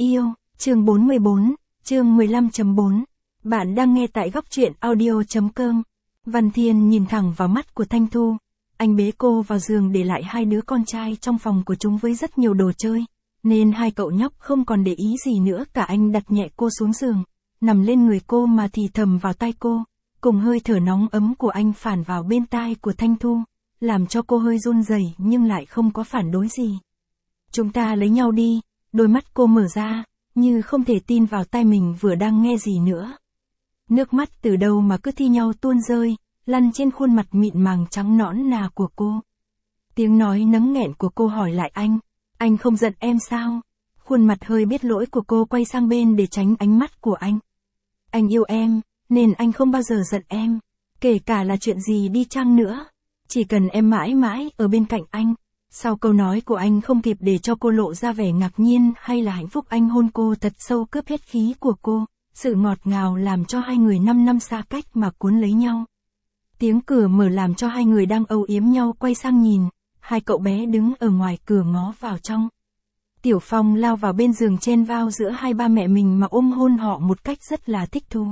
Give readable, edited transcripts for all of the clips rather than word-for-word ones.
yêu, chương 44, chương 15.4. Bạn đang nghe tại góc truyện audio.com. Văn Thiên nhìn thẳng vào mắt của Thanh Thu. Anh bế cô vào giường để lại hai đứa con trai trong phòng của chúng với rất nhiều đồ chơi, nên hai cậu nhóc không còn để ý gì nữa cả. Anh đặt nhẹ cô xuống giường, nằm lên người cô mà thì thầm vào tai cô, cùng hơi thở nóng ấm của anh phản vào bên tai của Thanh Thu, làm cho cô hơi run rẩy nhưng lại không có phản đối gì. Chúng ta lấy nhau đi. Đôi mắt cô mở ra, như không thể tin vào tai mình vừa đang nghe gì nữa. Nước mắt từ đâu mà cứ thi nhau tuôn rơi, lăn trên khuôn mặt mịn màng trắng nõn nà của cô. Tiếng nói nấng nghẹn của cô hỏi lại anh không giận em sao? Khuôn mặt hơi biết lỗi của cô quay sang bên để tránh ánh mắt của anh. Anh yêu em, nên anh không bao giờ giận em, kể cả là chuyện gì đi chăng nữa. Chỉ cần em mãi mãi ở bên cạnh anh. Sau câu nói của anh không kịp để cho cô lộ ra vẻ ngạc nhiên hay là hạnh phúc, anh hôn cô thật sâu cướp hết khí của cô. Sự ngọt ngào làm cho hai người 5 năm xa cách mà cuốn lấy nhau. Tiếng cửa mở làm cho hai người đang âu yếm nhau quay sang nhìn. Hai cậu bé đứng ở ngoài cửa ngó vào trong. Tiểu Phong lao vào bên giường chen vào giữa hai ba mẹ mình mà ôm hôn họ một cách rất là thích thú.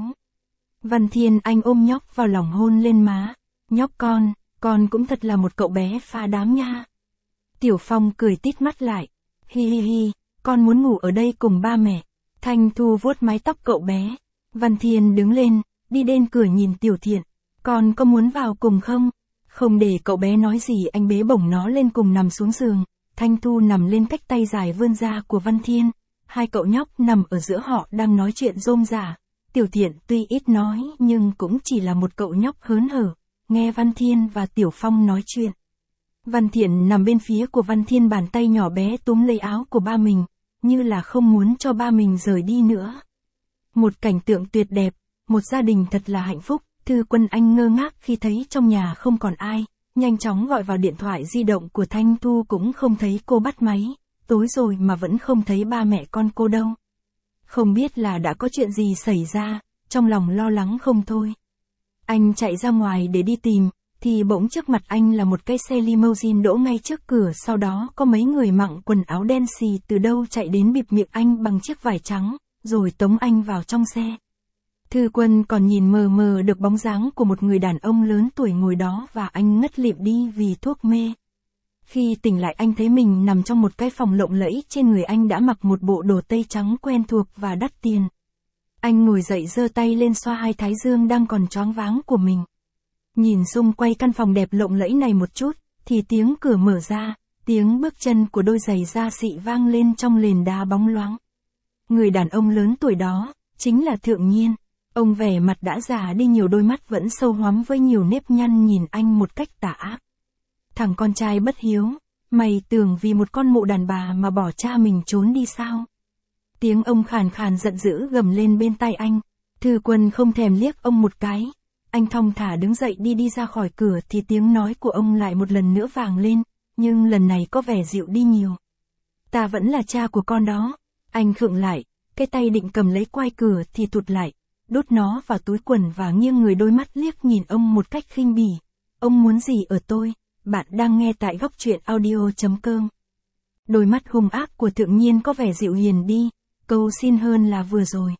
Văn Thiên anh ôm nhóc vào lòng hôn lên má. Nhóc con cũng thật là một cậu bé phá đám nha. Tiểu Phong cười tít mắt lại. Hi hi hi, con muốn ngủ ở đây cùng ba mẹ. Thanh Thu vuốt mái tóc cậu bé. Văn Thiên đứng lên, đi đến cửa nhìn Tiểu Thiện. Con có muốn vào cùng không? Không để cậu bé nói gì, anh bế bổng nó lên cùng nằm xuống giường. Thanh Thu nằm lên cách tay dài vươn ra của Văn Thiên. Hai cậu nhóc nằm ở giữa họ đang nói chuyện rôm rả. Tiểu Thiện tuy ít nói nhưng cũng chỉ là một cậu nhóc hớn hở, nghe Văn Thiên và Tiểu Phong nói chuyện. Văn Thiện nằm bên phía của Văn Thiên, bàn tay nhỏ bé túm lấy áo của ba mình, như là không muốn cho ba mình rời đi nữa. Một cảnh tượng tuyệt đẹp, một gia đình thật là hạnh phúc. Thư Quân anh ngơ ngác khi thấy trong nhà không còn ai, nhanh chóng gọi vào điện thoại di động của Thanh Thu cũng không thấy cô bắt máy, tối rồi mà vẫn không thấy ba mẹ con cô đâu. Không biết là đã có chuyện gì xảy ra, trong lòng lo lắng không thôi. Anh chạy ra ngoài để đi tìm, thì bỗng trước mặt anh là một cái xe limousine đỗ ngay trước cửa, sau đó có mấy người mặc quần áo đen xì từ đâu chạy đến bịt miệng anh bằng chiếc vải trắng, rồi tống anh vào trong xe. Thư Quân còn nhìn mờ mờ được bóng dáng của một người đàn ông lớn tuổi ngồi đó và anh ngất lịm đi vì thuốc mê. Khi tỉnh lại anh thấy mình nằm trong một cái phòng lộng lẫy, trên người anh đã mặc một bộ đồ tây trắng quen thuộc và đắt tiền. Anh ngồi dậy giơ tay lên xoa hai thái dương đang còn choáng váng của mình. Nhìn xung quanh căn phòng đẹp lộng lẫy này một chút, thì tiếng cửa mở ra, tiếng bước chân của đôi giày da xị vang lên trong nền đá bóng loáng. Người đàn ông lớn tuổi đó, chính là Thượng Nhiên. Ông vẻ mặt đã già đi nhiều, đôi mắt vẫn sâu hoắm với nhiều nếp nhăn, nhìn anh một cách tà ác. Thằng con trai bất hiếu, mày tưởng vì một con mụ đàn bà mà bỏ cha mình trốn đi sao? Tiếng ông khàn khàn giận dữ gầm lên bên tai anh. Thư Quân không thèm liếc ông một cái. Anh thong thả đứng dậy đi ra khỏi cửa thì tiếng nói của ông lại một lần nữa vang lên, nhưng lần này có vẻ dịu đi nhiều. Ta vẫn là cha của con đó. Anh khựng lại, cái tay định cầm lấy quai cửa thì thụt lại, đút nó vào túi quần và nghiêng người, đôi mắt liếc nhìn ông một cách khinh bỉ. Ông muốn gì ở tôi? Bạn đang nghe tại góc truyện audio.com. Đôi mắt hung ác của Thượng Nhiên có vẻ dịu hiền đi, cầu xin hơn là vừa rồi.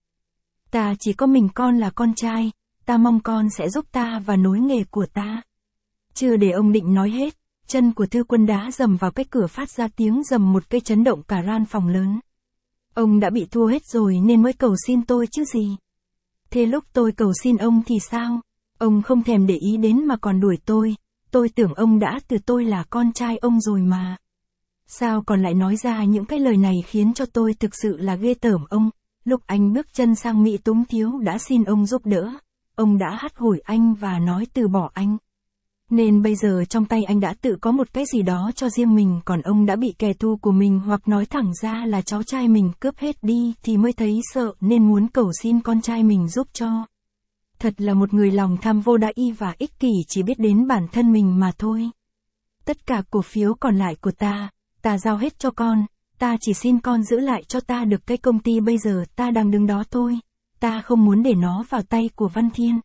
Ta chỉ có mình con là con trai, ta mong con sẽ giúp ta và nối nghề của ta. Chưa để ông định nói hết, chân của Thư Quân đá dầm vào cái cửa phát ra tiếng dầm một cây chấn động cả gian phòng lớn. Ông đã bị thua hết rồi nên mới cầu xin tôi chứ gì. Thế lúc tôi cầu xin ông thì sao? Ông không thèm để ý đến mà còn đuổi tôi tưởng ông đã từ tôi là con trai ông rồi mà. Sao còn lại nói ra những cái lời này khiến cho tôi thực sự là ghê tởm ông. Lúc anh bước chân sang Mỹ Túng Thiếu đã xin ông giúp đỡ, ông đã hắt hủi anh và nói từ bỏ anh. Nên bây giờ trong tay anh đã tự có một cái gì đó cho riêng mình, còn ông đã bị kẻ thù của mình hoặc nói thẳng ra là cháu trai mình cướp hết đi thì mới thấy sợ nên muốn cầu xin con trai mình giúp cho. Thật là một người lòng tham vô đáy và ích kỷ, chỉ biết đến bản thân mình mà thôi. Tất cả cổ phiếu còn lại của ta giao hết cho con, ta chỉ xin con giữ lại cho ta được cái công ty bây giờ ta đang đứng đó thôi, ta không muốn để nó vào tay của Văn Thiên.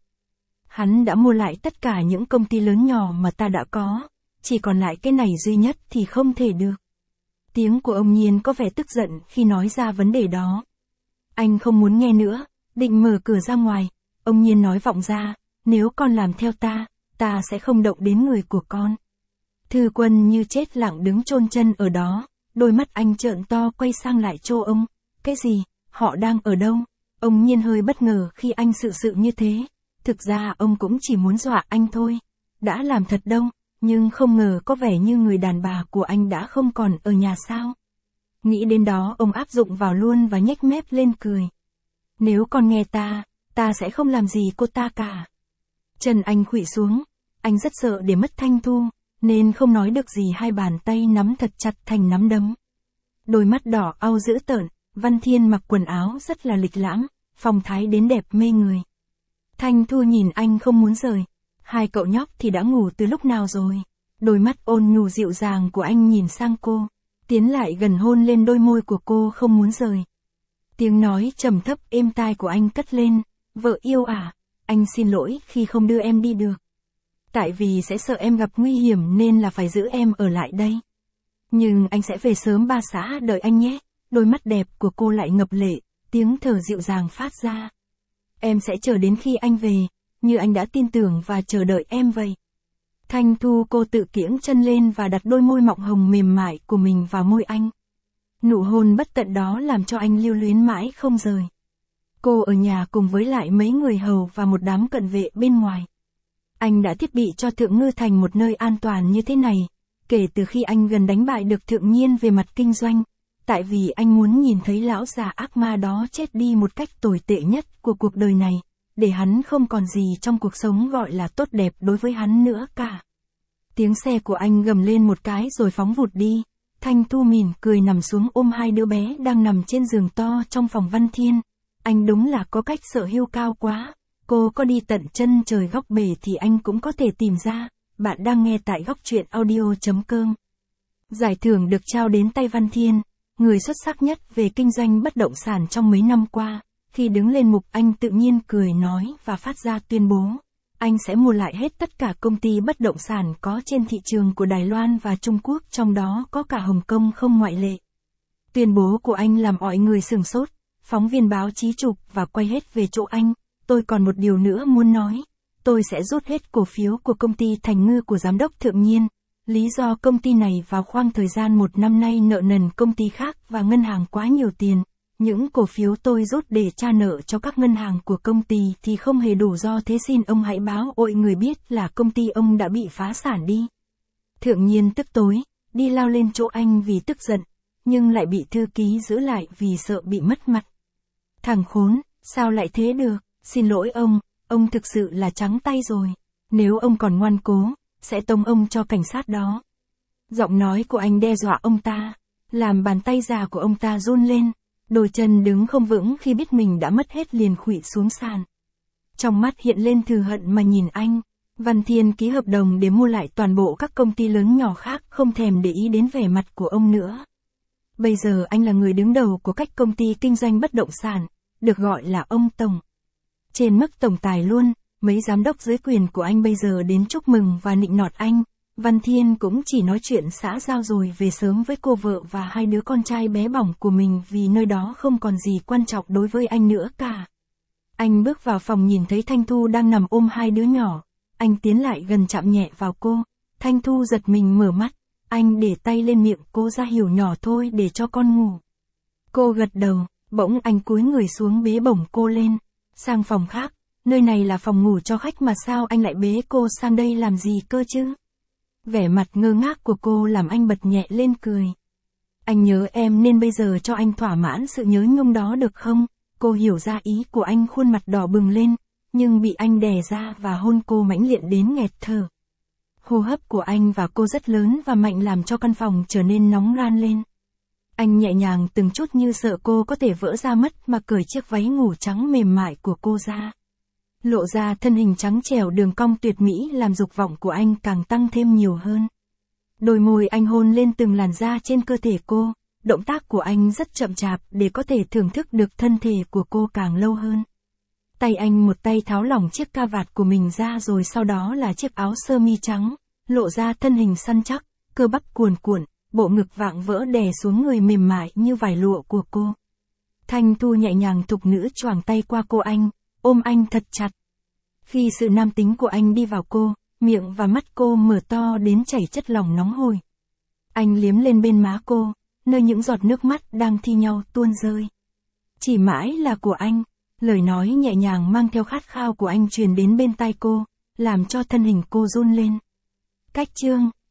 Hắn đã mua lại tất cả những công ty lớn nhỏ mà ta đã có, chỉ còn lại cái này duy nhất thì không thể được. Tiếng của ông Nhiên có vẻ tức giận khi nói ra vấn đề đó. Anh không muốn nghe nữa, định mở cửa ra ngoài. Ông Nhiên nói vọng ra, nếu con làm theo ta sẽ không động đến người của con. Thư Quân như chết lặng đứng chôn chân ở đó, đôi mắt anh trợn to quay sang lại chỗ ông. Cái gì, họ đang ở đâu? Ông Nhiên hơi bất ngờ khi anh sự như thế. Thực ra ông cũng chỉ muốn dọa anh thôi. Đã làm thật đâu, nhưng không ngờ có vẻ như người đàn bà của anh đã không còn ở nhà sao. Nghĩ đến đó ông áp dụng vào luôn và nhếch mép lên cười. Nếu con nghe ta sẽ không làm gì cô ta cả. Chân anh khuỵu xuống, anh rất sợ để mất Thanh Thu, nên không nói được gì, hai bàn tay nắm thật chặt thành nắm đấm. Đôi mắt đỏ au dữ tợn, Văn Thiên mặc quần áo rất là lịch lãm, phong thái đến đẹp mê người. Thanh Thu nhìn anh không muốn rời. Hai cậu nhóc thì đã ngủ từ lúc nào rồi? Đôi mắt ôn nhu dịu dàng của anh nhìn sang cô, tiến lại gần hôn lên đôi môi của cô không muốn rời. Tiếng nói trầm thấp êm tai của anh cất lên, vợ yêu à, anh xin lỗi khi không đưa em đi được. Tại vì sẽ sợ em gặp nguy hiểm nên là phải giữ em ở lại đây. Nhưng anh sẽ về sớm, ba xã đợi anh nhé. Đôi mắt đẹp của cô lại ngập lệ, tiếng thở dịu dàng phát ra. Em sẽ chờ đến khi anh về, như anh đã tin tưởng và chờ đợi em vậy. Thanh Thu, cô tự kiễng chân lên và đặt đôi môi mọng hồng mềm mại của mình vào môi anh. Nụ hôn bất tận đó làm cho anh lưu luyến mãi không rời. Cô ở nhà cùng với lại mấy người hầu và một đám cận vệ bên ngoài. Anh đã thiết bị cho Thượng Ngư Thành một nơi an toàn như thế này, kể từ khi anh gần đánh bại được Thượng Nhiên về mặt kinh doanh, tại vì anh muốn nhìn thấy lão già ác ma đó chết đi một cách tồi tệ nhất của cuộc đời này, để hắn không còn gì trong cuộc sống gọi là tốt đẹp đối với hắn nữa cả. Tiếng xe của anh gầm lên một cái rồi phóng vụt đi. Thanh Thu mỉm cười nằm xuống ôm hai đứa bé đang nằm trên giường to trong phòng Văn Thiên. Anh đúng là có cách sở hữu cao quá. Cô có đi tận chân trời góc bể thì anh cũng có thể tìm ra. Bạn đang nghe tại góc truyện audio.com. Giải thưởng được trao đến tay Văn Thiên, người xuất sắc nhất về kinh doanh bất động sản trong mấy năm qua. Khi đứng lên mục, anh tự nhiên cười nói và phát ra tuyên bố. Anh sẽ mua lại hết tất cả công ty bất động sản có trên thị trường của Đài Loan và Trung Quốc, trong đó có cả Hồng Kông không ngoại lệ. Tuyên bố của anh làm mọi người sửng sốt, phóng viên báo chí chụp và quay hết về chỗ anh. Tôi còn một điều nữa muốn nói. Tôi sẽ rút hết cổ phiếu của công ty Thành Ngư của giám đốc Thượng Nhiên. Lý do công ty này vào khoảng thời gian 1 năm nay nợ nần công ty khác và ngân hàng quá nhiều tiền. Những cổ phiếu tôi rút để trả nợ cho các ngân hàng của công ty thì không hề đủ, do thế xin ông hãy báo ôi người biết là công ty ông đã bị phá sản đi. Thượng Nhiên tức tối, đi lao lên chỗ anh vì tức giận, nhưng lại bị thư ký giữ lại vì sợ bị mất mặt. Thằng khốn, sao lại thế được, xin lỗi ông thực sự là trắng tay rồi. Nếu ông còn ngoan cố, sẽ tống ông cho cảnh sát đó. Giọng nói của anh đe dọa ông ta, làm bàn tay già của ông ta run lên. Đôi chân đứng không vững khi biết mình đã mất hết liền khuỵu xuống sàn. Trong mắt hiện lên thù hận mà nhìn anh. Văn Thiên ký hợp đồng để mua lại toàn bộ các công ty lớn nhỏ khác, không thèm để ý đến vẻ mặt của ông nữa. Bây giờ anh là người đứng đầu của các công ty kinh doanh bất động sản, được gọi là ông Tổng. Trên mức tổng tài luôn, mấy giám đốc dưới quyền của anh bây giờ đến chúc mừng và nịnh nọt anh. Văn Thiên cũng chỉ nói chuyện xã giao rồi về sớm với cô vợ và hai đứa con trai bé bỏng của mình, vì nơi đó không còn gì quan trọng đối với anh nữa cả. Anh bước vào phòng nhìn thấy Thanh Thu đang nằm ôm hai đứa nhỏ. Anh tiến lại gần chạm nhẹ vào cô. Thanh Thu giật mình mở mắt. Anh để tay lên miệng cô, ra hiểu nhỏ thôi để cho con ngủ. Cô gật đầu, bỗng anh cúi người xuống bế bổng cô lên. Sang phòng khác, nơi này là phòng ngủ cho khách mà sao anh lại bế cô sang đây làm gì cơ chứ? Vẻ mặt ngơ ngác của cô làm anh bật nhẹ lên cười. Anh nhớ em nên bây giờ cho anh thỏa mãn sự nhớ nhung đó được không? Cô hiểu ra ý của anh, khuôn mặt đỏ bừng lên, nhưng bị anh đè ra và hôn cô mãnh liệt đến nghẹt thở. Hô hấp của anh và cô rất lớn và mạnh làm cho căn phòng trở nên nóng ran lên. Anh nhẹ nhàng từng chút như sợ cô có thể vỡ ra mất mà cởi chiếc váy ngủ trắng mềm mại của cô ra. Lộ ra thân hình trắng trẻo đường cong tuyệt mỹ làm dục vọng của anh càng tăng thêm nhiều hơn. Đôi môi anh hôn lên từng làn da trên cơ thể cô, động tác của anh rất chậm chạp để có thể thưởng thức được thân thể của cô càng lâu hơn. Tay anh một tay tháo lỏng chiếc ca vạt của mình ra rồi sau đó là chiếc áo sơ mi trắng, lộ ra thân hình săn chắc, cơ bắp cuồn cuộn, bộ ngực vạm vỡ đè xuống người mềm mại như vải lụa của cô. Thanh Thu nhẹ nhàng thục nữ choàng tay qua cô anh, ôm anh thật chặt. Khi sự nam tính của anh đi vào cô, miệng và mắt cô mở to đến chảy chất lỏng nóng hổi. Anh liếm lên bên má cô, nơi những giọt nước mắt đang thi nhau tuôn rơi. Chỉ mãi là của anh, lời nói nhẹ nhàng mang theo khát khao của anh truyền đến bên tai cô, làm cho thân hình cô run lên. Cách chương